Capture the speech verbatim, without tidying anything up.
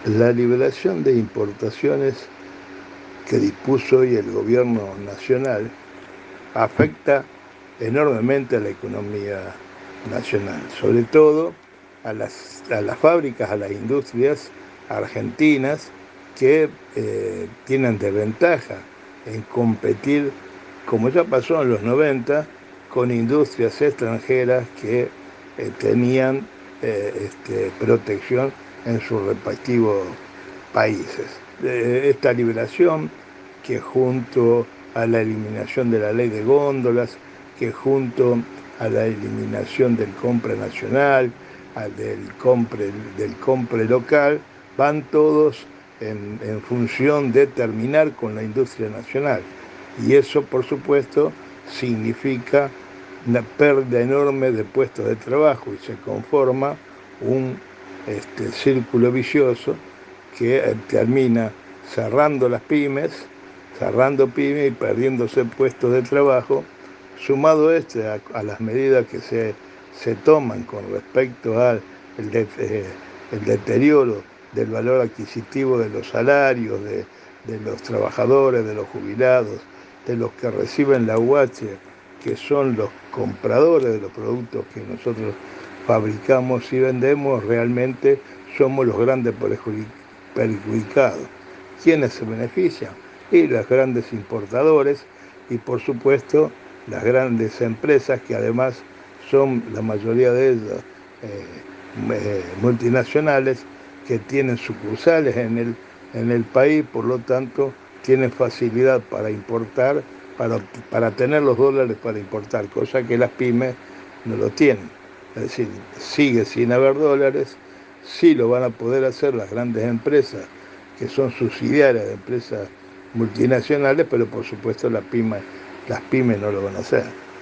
La liberación de importaciones que dispuso hoy el gobierno nacional afecta enormemente a la economía nacional, sobre todo a las, a las fábricas, a las industrias argentinas que eh, tienen desventaja en competir, como ya pasó en los noventa, con industrias extranjeras que eh, tenían eh, este, protección en sus respectivos países. Eh, esta liberación, que junto a la eliminación de la ley de góndolas, que junto a la eliminación del compre nacional, al del compre, del compre local, van todos en, en función de terminar con la industria nacional. Y eso, por supuesto, significa una pérdida enorme de puestos de trabajo y se conforma un este, círculo vicioso que eh, termina cerrando las pymes, cerrando pymes y perdiéndose puestos de trabajo, sumado este a, a las medidas que se, se toman con respecto al el de, eh, el deterioro del valor adquisitivo de los salarios, de, de los trabajadores, de los jubilados, de los que reciben la U H, que son los compradores de los productos que nosotros fabricamos y vendemos, realmente somos los grandes perjudicados. ¿Quiénes se benefician? Y los grandes importadores y, por supuesto, las grandes empresas que además son, la mayoría de ellas, eh, eh, multinacionales, que tienen sucursales en el, en el país, por lo tanto, tienen facilidad para importar, para, para tener los dólares para importar, cosa que las pymes no lo tienen. Es decir, sigue sin haber dólares, sí lo van a poder hacer las grandes empresas, que son subsidiarias de empresas multinacionales, pero por supuesto las pymes, las pymes no lo van a hacer.